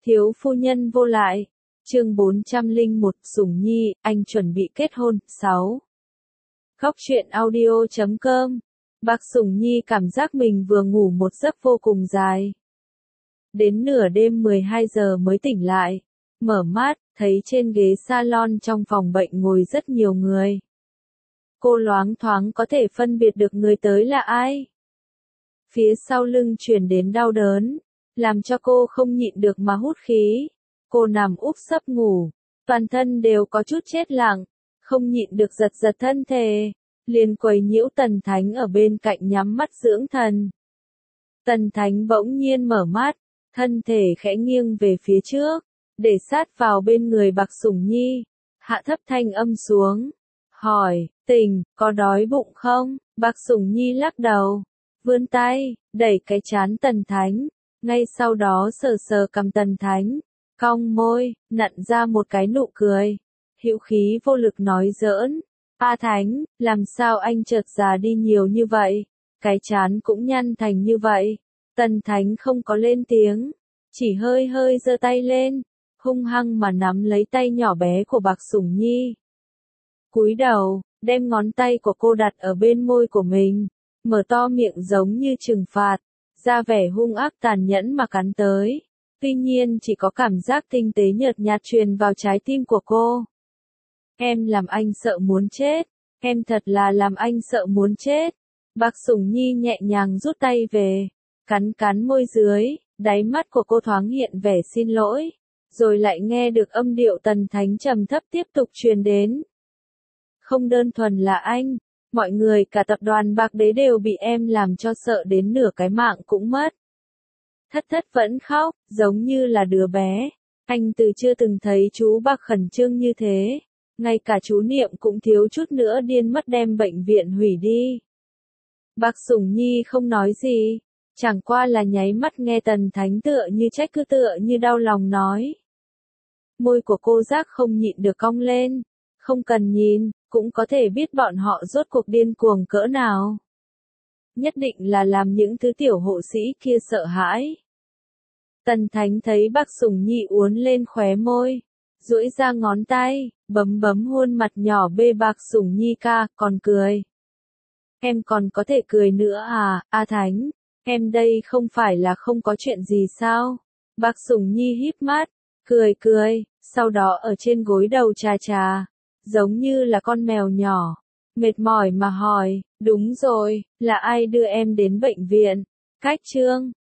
Thiếu phu nhân vô lại. Chương 401, Sủng Nhi, anh chuẩn bị kết hôn. 6. Góc truyện audio.com. Bác Sủng Nhi cảm giác mình vừa ngủ một giấc vô cùng dài. Đến nửa đêm 12 giờ mới tỉnh lại. Mở mắt, thấy trên ghế salon trong phòng bệnh ngồi rất nhiều người. Cô loáng thoáng có thể phân biệt được người tới là ai. Phía sau lưng truyền đến đau đớn, làm cho cô không nhịn được mà hút khí. Cô nằm úp sấp ngủ, toàn thân đều có chút chết lặng, không nhịn được giật giật thân thể, liền quấy nhiễu Tần Thánh ở bên cạnh nhắm mắt dưỡng thần. Tần Thánh bỗng nhiên mở mắt, thân thể khẽ nghiêng về phía trước, để sát vào bên người Bạc Sủng Nhi, hạ thấp thanh âm xuống, hỏi, Tình, có đói bụng không? Bạc Sủng Nhi lắc đầu, vươn tay, đẩy cái trán Tần Thánh, ngay sau đó sờ sờ cằm Tần Thánh, cong môi, nặn ra một cái nụ cười, hữu khí vô lực nói giỡn, A Thánh, làm sao anh chợt già đi nhiều như vậy, cái trán cũng nhăn thành như vậy. Tần Thánh không có lên tiếng, chỉ hơi hơi giơ tay lên, hung hăng mà nắm lấy tay nhỏ bé của Bạc Sủng Nhi. Cúi đầu, đem ngón tay của cô đặt ở bên môi của mình, mở to miệng giống như trừng phạt, ra vẻ hung ác tàn nhẫn mà cắn tới. Tuy nhiên chỉ có cảm giác tinh tế nhợt nhạt truyền vào trái tim của cô. Em làm anh sợ muốn chết, em thật là làm anh sợ muốn chết. Bạc Sủng Nhi nhẹ nhàng rút tay về, cắn cắn môi dưới, đáy mắt của cô thoáng hiện vẻ xin lỗi, rồi lại nghe được âm điệu Tần Thánh trầm thấp tiếp tục truyền đến. Không đơn thuần là anh, mọi người cả tập đoàn Bạc Đế đều bị em làm cho sợ đến nửa cái mạng cũng mất. Thất thất vẫn khóc, giống như là đứa bé. Anh từ chưa từng thấy chú Bạc khẩn trương như thế. Ngay cả chú Niệm cũng thiếu chút nữa điên mất đem bệnh viện hủy đi. Bạc Sủng Nhi không nói gì, chẳng qua là nháy mắt nghe Tần Thánh tựa như trách cứ tựa như đau lòng nói. Môi của cô giác không nhịn được cong lên, không cần nhìn, cũng có thể biết bọn họ rốt cuộc điên cuồng cỡ nào. Nhất định là làm những thứ tiểu hộ sĩ kia sợ hãi. Tần Thánh thấy Bạc Sủng Nhi uốn lên khóe môi, duỗi ra ngón tay, bấm bấm hôn mặt nhỏ bê Bạc Sủng Nhi ca, còn cười. Em còn có thể cười nữa à, A Thánh, em đây không phải là không có chuyện gì sao? Bạc Sủng Nhi híp mắt, cười cười, sau đó ở trên gối đầu chà chà, giống như là con mèo nhỏ, mệt mỏi mà hỏi, đúng rồi, là ai đưa em đến bệnh viện? Cách Trương,